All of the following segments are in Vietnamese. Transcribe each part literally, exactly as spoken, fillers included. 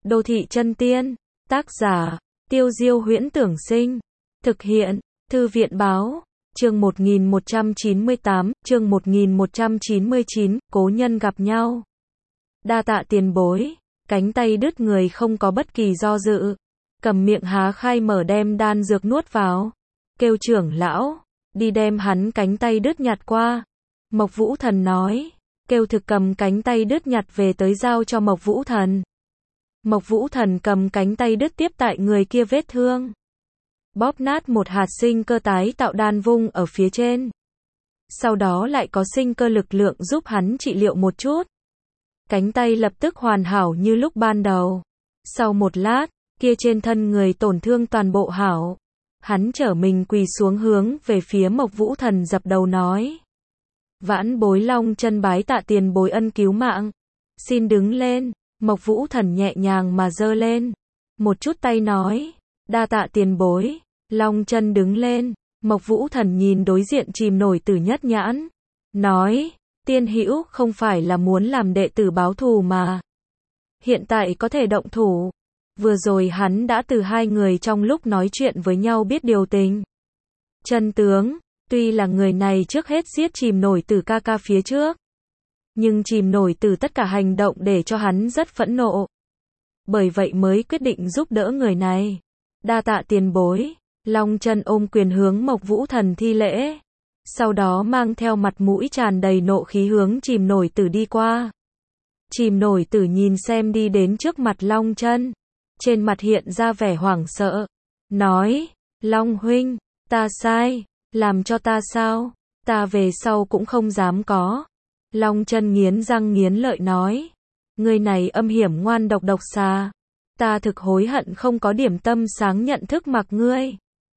Đô thị chân tiên, tác giả, Tiêu Diêu Huyễn Tưởng Sinh, thực hiện, Thư viện Báo, chương một nghìn một trăm chín mươi tám, chương một nghìn một trăm chín mươi chín, cố nhân gặp nhau. Đa tạ tiền bối, cánh tay đứt người không có bất kỳ do dự, cầm miệng há khai mở đem đan dược nuốt vào, kêu trưởng lão, đi đem hắn cánh tay đứt nhặt qua. Mộc Vũ Thần nói, kêu thực cầm cánh tay đứt nhặt về tới giao cho Mộc Vũ Thần. Mộc Vũ Thần cầm cánh tay đứt tiếp tại người kia vết thương, bóp nát một hạt sinh cơ tái tạo đan vung ở phía trên. Sau đó lại có sinh cơ lực lượng giúp hắn trị liệu một chút. Cánh tay lập tức hoàn hảo như lúc ban đầu. Sau một lát, kia trên thân người tổn thương toàn bộ hảo. Hắn trở mình quỳ xuống hướng về phía Mộc Vũ Thần dập đầu nói. Vãn bối Long chân bái tạ tiền bối ân cứu mạng. Xin đứng lên. Mộc Vũ Thần nhẹ nhàng mà giơ lên một chút tay nói, đa tạ tiền bối. Long chân đứng lên. Mộc Vũ Thần nhìn đối diện chìm nổi Tử Nhất Nhãn, nói, tiên hữu không phải là muốn làm đệ tử báo thù mà. Hiện tại có thể động thủ. Vừa rồi hắn đã từ hai người trong lúc nói chuyện với nhau biết điều tình. Chân tướng, tuy là người này trước hết giết chìm nổi Tử ca ca phía trước. Nhưng chìm nổi Tử tất cả hành động để cho hắn rất phẫn nộ. Bởi vậy mới quyết định giúp đỡ người này. Đa tạ tiền bối. Long chân ôm quyền hướng Mộc Vũ Thần thi lễ. Sau đó mang theo mặt mũi tràn đầy nộ khí hướng chìm nổi Tử đi qua. Chìm nổi Tử nhìn xem đi đến trước mặt Long chân. Trên mặt hiện ra vẻ hoảng sợ. Nói, Long huynh, ta sai, làm cho ta sao, ta về sau cũng không dám có. Long chân nghiến răng nghiến lợi nói, người này âm hiểm ngoan độc độc xà. Ta thực hối hận không có điểm tâm sáng nhận thức mặc ngươi.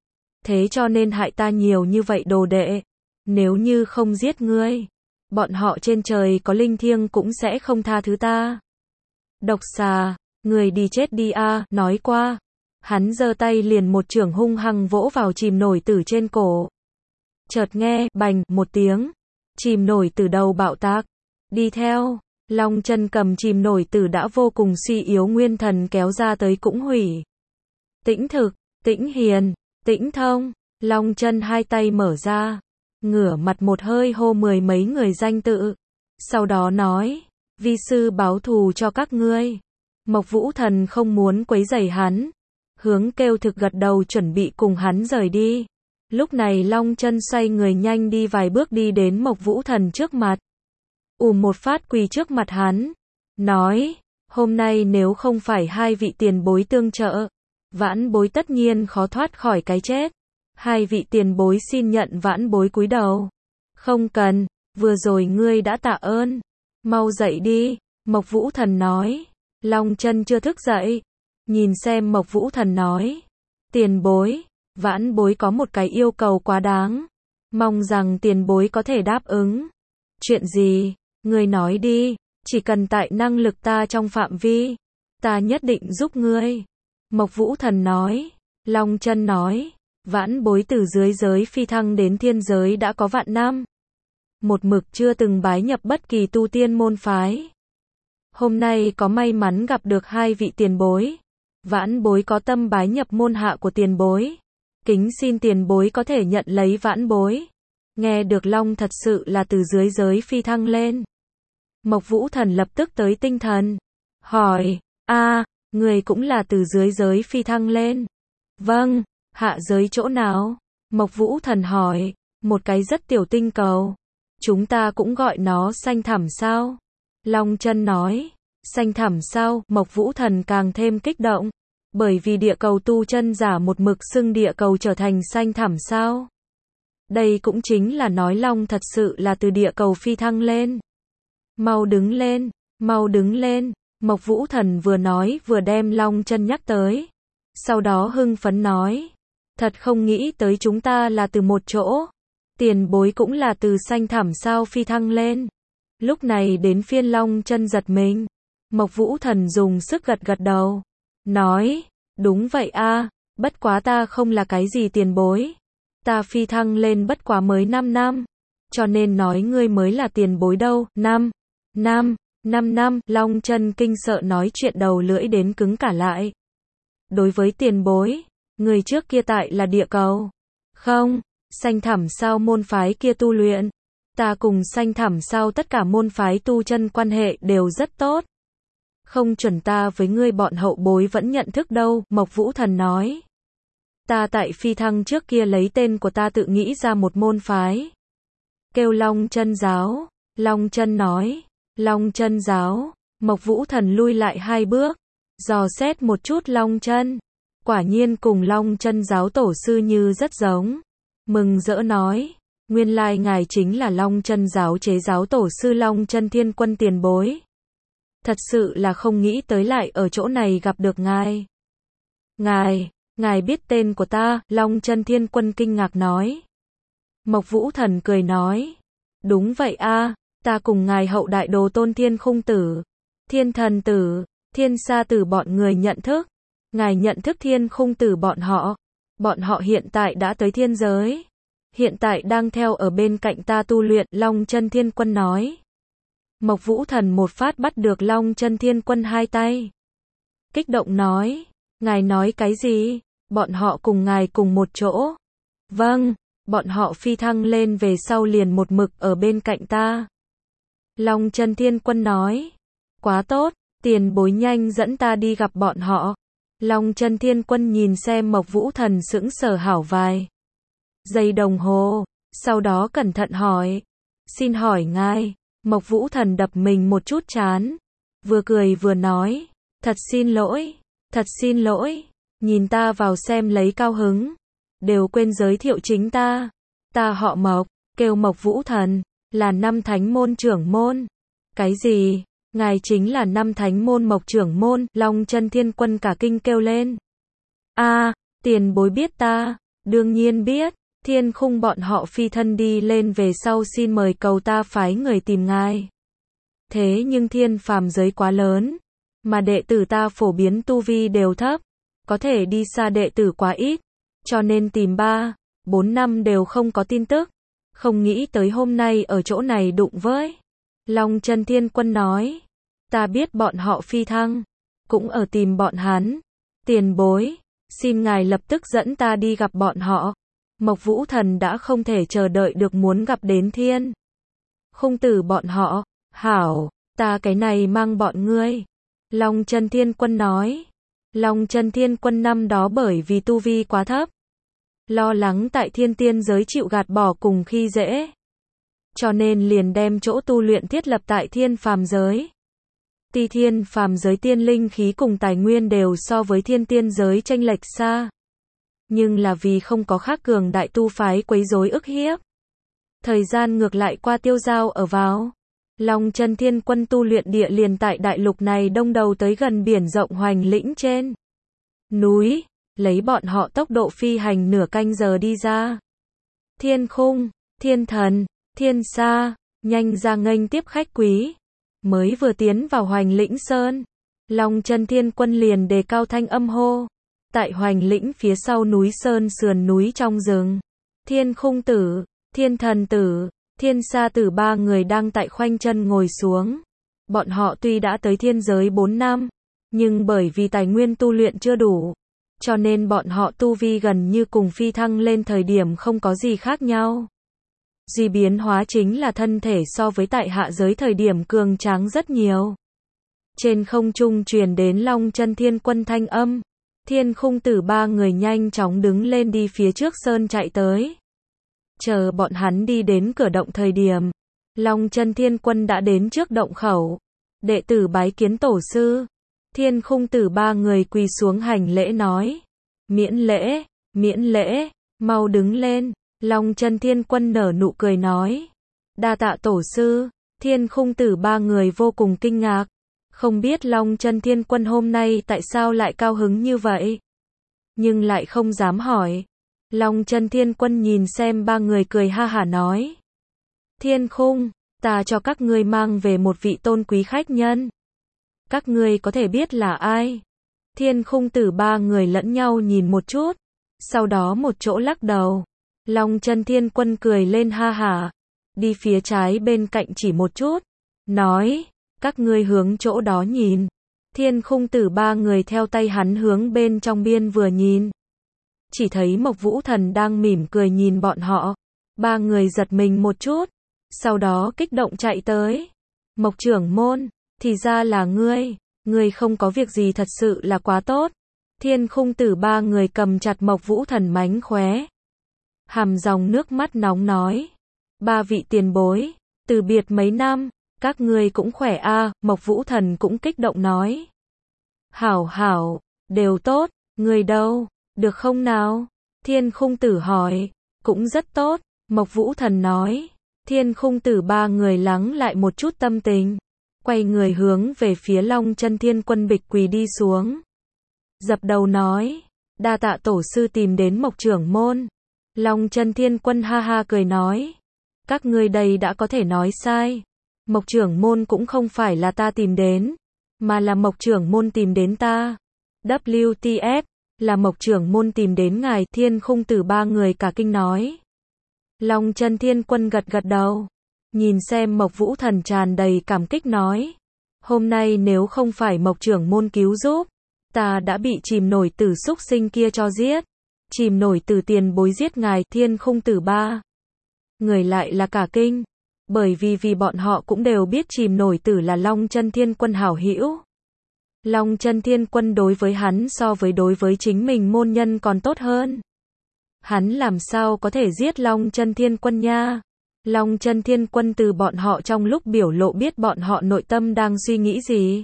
Thế cho nên hại ta nhiều như vậy đồ đệ. Nếu như không giết ngươi, bọn họ trên trời có linh thiêng cũng sẽ không tha thứ ta. Độc xà, người đi chết đi a. Nói qua, hắn giơ tay liền một chưởng hung hăng vỗ vào chìm nổi Tử trên cổ. Chợt nghe, bành, một tiếng. Chìm nổi Tử đầu bạo tạc. Đi theo, Long chân cầm chìm nổi Tử đã vô cùng suy yếu nguyên thần kéo ra tới cũng hủy. Tĩnh thực, tĩnh hiền, tĩnh thông. Long chân hai tay mở ra, ngửa mặt một hơi hô mười mấy người danh tự. Sau đó nói, vi sư báo thù cho các ngươi. Mộc Vũ Thần không muốn quấy rầy hắn. Hướng kêu thực gật đầu chuẩn bị cùng hắn rời đi. Lúc này Long chân xoay người nhanh đi vài bước đi đến Mộc Vũ Thần trước mặt. ùm một phát quỳ trước mặt hắn. Nói, hôm nay nếu không phải hai vị tiền bối tương trợ, vãn bối tất nhiên khó thoát khỏi cái chết. Hai vị tiền bối xin nhận vãn bối cúi đầu. Không cần, vừa rồi ngươi đã tạ ơn. Mau dậy đi, Mộc Vũ Thần nói. Long chân chưa thức dậy. Nhìn xem Mộc Vũ Thần nói. Tiền bối, vãn bối có một cái yêu cầu quá đáng. Mong rằng tiền bối có thể đáp ứng. Chuyện gì? Ngươi nói đi, chỉ cần tại năng lực ta trong phạm vi, ta nhất định giúp ngươi. Mộc Vũ Thần nói. Long chân nói. Vãn bối từ dưới giới phi thăng đến thiên giới đã có vạn năm. Một mực chưa từng bái nhập bất kỳ tu tiên môn phái. Hôm nay có may mắn gặp được hai vị tiền bối. Vãn bối có tâm bái nhập môn hạ của tiền bối. Kính xin tiền bối có thể nhận lấy vãn bối. Nghe được Long thật sự là từ dưới giới phi thăng lên. Mộc Vũ Thần lập tức tới tinh thần. Hỏi, a, người cũng là từ dưới giới phi thăng lên. Vâng, hạ giới chỗ nào? Mộc Vũ Thần hỏi, một cái rất tiểu tinh cầu. Chúng ta cũng gọi nó xanh thẳm sao? Long chân nói, xanh thẳm sao? Mộc Vũ Thần càng thêm kích động. Bởi vì địa cầu tu chân giả một mực xưng địa cầu trở thành xanh thẳm sao? Đây cũng chính là nói Long thật sự là từ địa cầu phi thăng lên. Mau đứng lên, mau đứng lên. Mộc Vũ Thần vừa nói vừa đem Long chân nhắc tới. Sau đó hưng phấn nói, thật không nghĩ tới chúng ta là từ một chỗ. Tiền bối cũng là từ xanh thẳm sao phi thăng lên. Lúc này đến phiên Long chân giật mình. Mộc Vũ Thần dùng sức gật gật đầu. Nói, đúng vậy a, bất quá ta không là cái gì tiền bối. Ta phi thăng lên bất quá mới năm năm. Cho nên nói ngươi mới là tiền bối đâu. Năm, năm, Năm năm, Long Chân Kinh sợ nói chuyện đầu lưỡi đến cứng cả lại. Đối với tiền bối, người trước kia tại là địa cầu. Không, Xanh Thẳm Sao môn phái kia tu luyện. Ta cùng Xanh Thẳm Sao tất cả môn phái tu chân quan hệ đều rất tốt. Không chuẩn ta với ngươi bọn hậu bối vẫn nhận thức đâu, Mộc Vũ Thần nói. Ta tại phi thăng trước kia lấy tên của ta tự nghĩ ra một môn phái. Kêu Long Chân Giáo. Long Chân nói. Long Chân Giáo. Mộc Vũ Thần lui lại hai bước. Dò xét một chút Long Chân. Quả nhiên cùng Long Chân Giáo tổ sư như rất giống. Mừng rỡ nói. Nguyên lai ngài chính là Long Chân Giáo chế giáo tổ sư Long Chân Thiên Quân tiền bối. Thật sự là không nghĩ tới lại ở chỗ này gặp được ngài. Ngài, ngài biết tên của ta, Long Chân Thiên Quân kinh ngạc nói. Mộc Vũ Thần cười nói. Đúng vậy a, ta cùng ngài hậu đại đồ tôn Thiên Khung Tử, Thiên Thần Tử, Thiên Sa Tử bọn người nhận thức. Ngài nhận thức Thiên Khung Tử bọn họ. Bọn họ hiện tại đã tới thiên giới. Hiện tại đang theo ở bên cạnh ta tu luyện, Long Chân Thiên Quân nói. Mộc Vũ Thần một phát bắt được Long Chân Thiên Quân hai tay. Kích động nói. Ngài nói cái gì? Bọn họ cùng ngài cùng một chỗ. Vâng, bọn họ phi thăng lên về sau liền một mực ở bên cạnh ta. Long Chân Thiên Quân nói. Quá tốt, tiền bối nhanh dẫn ta đi gặp bọn họ. Long Chân Thiên Quân nhìn xem Mộc Vũ Thần sững sờ hảo vài giây đồng hồ, sau đó cẩn thận hỏi. Xin hỏi ngài. Mộc Vũ Thần đập mình một chút chán. Vừa cười vừa nói. Thật xin lỗi, thật xin lỗi. Nhìn ta vào xem lấy cao hứng. Đều quên giới thiệu chính ta. Ta họ Mộc, kêu Mộc Vũ Thần, là năm thánh môn trưởng môn. Cái gì? Ngài chính là năm thánh môn Mộc trưởng môn, Long Chân Thiên Quân cả kinh kêu lên. A, à, tiền bối biết ta, đương nhiên biết, Thiên Khung bọn họ phi thân đi lên về sau xin mời cầu ta phái người tìm ngài. Thế nhưng thiên phàm giới quá lớn, mà đệ tử ta phổ biến tu vi đều thấp, có thể đi xa đệ tử quá ít, cho nên tìm ba, bốn năm đều không có tin tức, không nghĩ tới hôm nay ở chỗ này đụng với. Long Chân Thiên Quân nói, ta biết bọn họ phi thăng, cũng ở tìm bọn hắn. Tiền bối, xin ngài lập tức dẫn ta đi gặp bọn họ. Mộc Vũ Thần đã không thể chờ đợi được muốn gặp đến Thiên Khung Tử bọn họ. Hảo, ta cái này mang bọn ngươi. Long Chân Thiên Quân nói. Long Chân Thiên Quân năm đó bởi vì tu vi quá thấp, lo lắng tại thiên tiên giới chịu gạt bỏ cùng khi dễ, cho nên liền đem chỗ tu luyện thiết lập tại thiên phàm giới. Tuy thiên phàm giới tiên linh khí cùng tài nguyên đều so với thiên tiên giới chênh lệch xa, nhưng là vì không có khác cường đại tu phái quấy rối ức hiếp, thời gian ngược lại qua tiêu dao ở vào. Long Chân Thiên Quân tu luyện địa liền tại đại lục này đông đầu tới gần biển rộng Hoành Lĩnh trên núi, lấy bọn họ tốc độ phi hành nửa canh giờ đi ra. Thiên Khung, Thiên Thần, Thiên Sa, nhanh ra nghênh tiếp khách quý. Mới vừa tiến vào Hoành Lĩnh Sơn, Long Chân Thiên Quân liền đề cao thanh âm hô. Tại Hoành Lĩnh phía sau núi Sơn sườn núi trong rừng, Thiên Khung Tử, Thiên Thần Tử, Thiên Sa Tử ba người đang tại khoanh chân ngồi xuống. Bọn họ tuy đã tới thiên giới bốn năm, nhưng bởi vì tài nguyên tu luyện chưa đủ, cho nên bọn họ tu vi gần như cùng phi thăng lên thời điểm không có gì khác nhau. Duy biến hóa chính là thân thể so với tại hạ giới thời điểm cường tráng rất nhiều. Trên không trung truyền đến Long Chân Thiên Quân thanh âm. Thiên Khung Tử ba người nhanh chóng đứng lên đi phía trước sơn chạy tới. Chờ bọn hắn đi đến cửa động thời điểm, Long Chân Thiên Quân đã đến trước động khẩu. Đệ tử bái kiến tổ sư. Thiên Khung Tử ba người quỳ xuống hành lễ nói. Miễn lễ, miễn lễ, mau đứng lên. Long Chân Thiên Quân nở nụ cười nói. Đa tạ tổ sư. Thiên Khung Tử ba người vô cùng kinh ngạc. Không biết Long Chân Thiên Quân hôm nay tại sao lại cao hứng như vậy, nhưng lại không dám hỏi. Long Chân Thiên Quân nhìn xem ba người cười ha hả nói. Thiên Khung, ta cho các ngươi mang về một vị tôn quý khách nhân. Các ngươi có thể biết là ai? Thiên Khung Tử ba người lẫn nhau nhìn một chút, sau đó một chỗ lắc đầu. Long Chân Thiên Quân cười lên ha hả, đi phía trái bên cạnh chỉ một chút, nói, Các ngươi hướng chỗ đó nhìn. Thiên Khung Tử ba người theo tay hắn hướng bên trong biên vừa nhìn. Chỉ thấy Mộc Vũ Thần đang mỉm cười nhìn bọn họ. Ba người giật mình một chút. Sau đó kích động chạy tới. Mộc trưởng môn, thì ra là ngươi. Ngươi không có việc gì thật sự là quá tốt. Thiên Khung Tử ba người cầm chặt Mộc Vũ Thần mánh khóe. Hàm dòng nước mắt nóng nói. Ba vị tiền bối, từ biệt mấy năm, các ngươi cũng khỏe a à, Mộc Vũ Thần cũng kích động nói. Hảo hảo, đều tốt, người đâu, được không nào? Thiên Khung Tử hỏi. Cũng rất tốt, Mộc Vũ Thần nói. Thiên Khung Tử ba người lắng lại một chút tâm tình. Quay người hướng về phía Long Chân Thiên Quân bịch quỳ đi xuống. Dập đầu nói. Đa tạ tổ sư tìm đến Mộc trưởng môn. Long Chân Thiên Quân ha ha cười nói. Các ngươi đây đã có thể nói sai. Mộc trưởng môn cũng không phải là ta tìm đến, mà là Mộc trưởng môn tìm đến ta. W T F, là Mộc trưởng môn tìm đến ngài. Thiên Khung Tử ba người cả kinh nói. Long Chân Thiên Quân gật gật đầu. Nhìn xem Mộc Vũ Thần tràn đầy cảm kích nói. Hôm nay nếu không phải Mộc trưởng môn cứu giúp, ta đã bị chìm nổi tử xúc sinh kia cho giết. Chìm nổi tử tiền bối giết ngài. Thiên Khung Tử ba người lại là cả kinh. Bởi vì vì bọn họ cũng đều biết chìm nổi tử là Long Chân Thiên Quân hảo hữu. Long Chân Thiên Quân đối với hắn so với đối với chính mình môn nhân còn tốt hơn. Hắn làm sao có thể giết Long Chân Thiên Quân nha? Long Chân Thiên Quân từ bọn họ trong lúc biểu lộ biết bọn họ nội tâm đang suy nghĩ gì.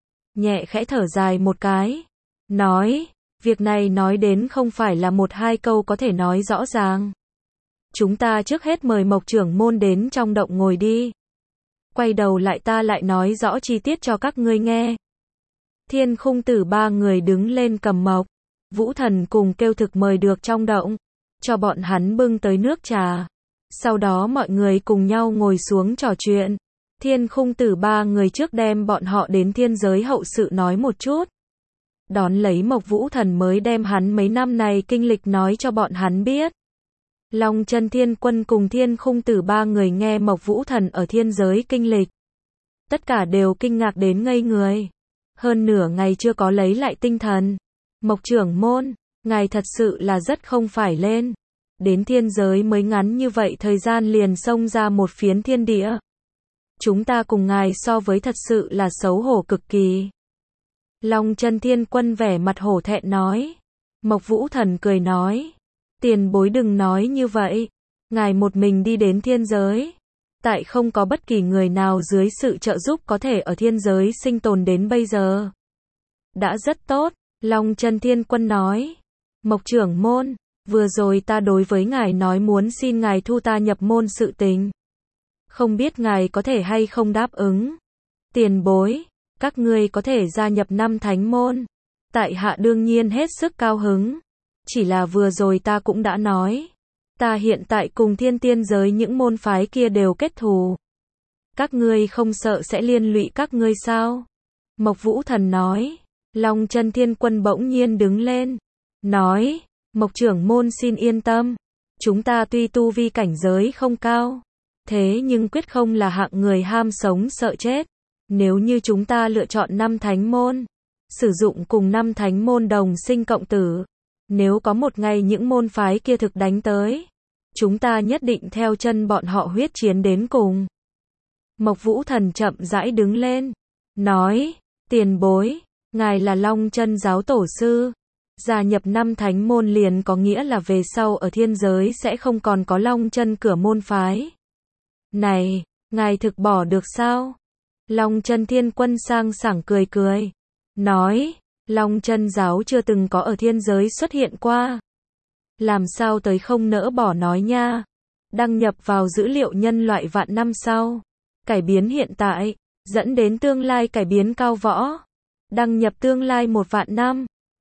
Nhẹ khẽ thở dài một cái. Nói, việc này nói đến không phải là một hai câu có thể nói rõ ràng. Chúng ta trước hết mời Mộc trưởng môn đến trong động ngồi đi. Quay đầu lại ta lại nói rõ chi tiết cho các ngươi nghe. Thiên Khung Tử ba người đứng lên cầm Mộc Vũ Thần cùng kêu thực mời được trong động. Cho bọn hắn bưng tới nước trà. Sau đó mọi người cùng nhau ngồi xuống trò chuyện. Thiên Khung Tử ba người trước đem bọn họ đến thiên giới hậu sự nói một chút. Đón lấy Mộc Vũ Thần mới đem hắn mấy năm này kinh lịch nói cho bọn hắn biết. Long Chân Thiên Quân cùng Thiên Khung Tử ba người nghe Mộc Vũ Thần ở thiên giới kinh lịch. Tất cả đều kinh ngạc đến ngây người. Hơn nửa ngày chưa có lấy lại tinh thần. Mộc trưởng môn, ngài thật sự là rất không phải lên. Đến thiên giới mới ngắn như vậy thời gian liền xông ra một phiến thiên địa. Chúng ta cùng ngài so với thật sự là xấu hổ cực kỳ. Long Chân Thiên Quân vẻ mặt hổ thẹn nói. Mộc Vũ Thần cười nói. Tiền bối đừng nói như vậy. Ngài một mình đi đến thiên giới. Tại không có bất kỳ người nào dưới sự trợ giúp có thể ở thiên giới sinh tồn đến bây giờ. Đã rất tốt, Long Chân Thiên Quân nói. Mộc trưởng môn, vừa rồi ta đối với ngài nói muốn xin ngài thu ta nhập môn sự tình. Không biết ngài có thể hay không đáp ứng. Tiền bối, các ngươi có thể gia nhập năm thánh môn. Tại hạ đương nhiên hết sức cao hứng. Chỉ là vừa rồi ta cũng đã nói. Ta hiện tại cùng thiên tiên giới những môn phái kia đều kết thù. Các ngươi không sợ sẽ liên lụy các ngươi sao? Mộc Vũ Thần nói. Long Chân Thiên Quân bỗng nhiên đứng lên. Nói, Mộc trưởng môn xin yên tâm. Chúng ta tuy tu vi cảnh giới không cao. Thế nhưng quyết không là hạng người ham sống sợ chết. Nếu như chúng ta lựa chọn năm thánh môn. Sử dụng cùng năm thánh môn đồng sinh cộng tử. Nếu có một ngày những môn phái kia thực đánh tới. Chúng ta nhất định theo chân bọn họ huyết chiến đến cùng. Mộc Vũ Thần chậm rãi đứng lên. Nói, tiền bối, ngài là Long Chân giáo tổ sư. Gia nhập năm thánh môn liền có nghĩa là về sau ở thiên giới sẽ không còn có Long Chân cửa môn phái. Này, ngài thực bỏ được sao? Long Chân Thiên Quân sang sảng cười cười. Nói, Long Chân giáo chưa từng có ở thiên giới xuất hiện qua. Làm sao tới không nỡ bỏ nói nha. Đăng nhập vào dữ liệu nhân loại vạn năm sau. Cải biến hiện tại, dẫn đến tương lai cải biến cao võ. Đăng nhập tương lai một vạn năm.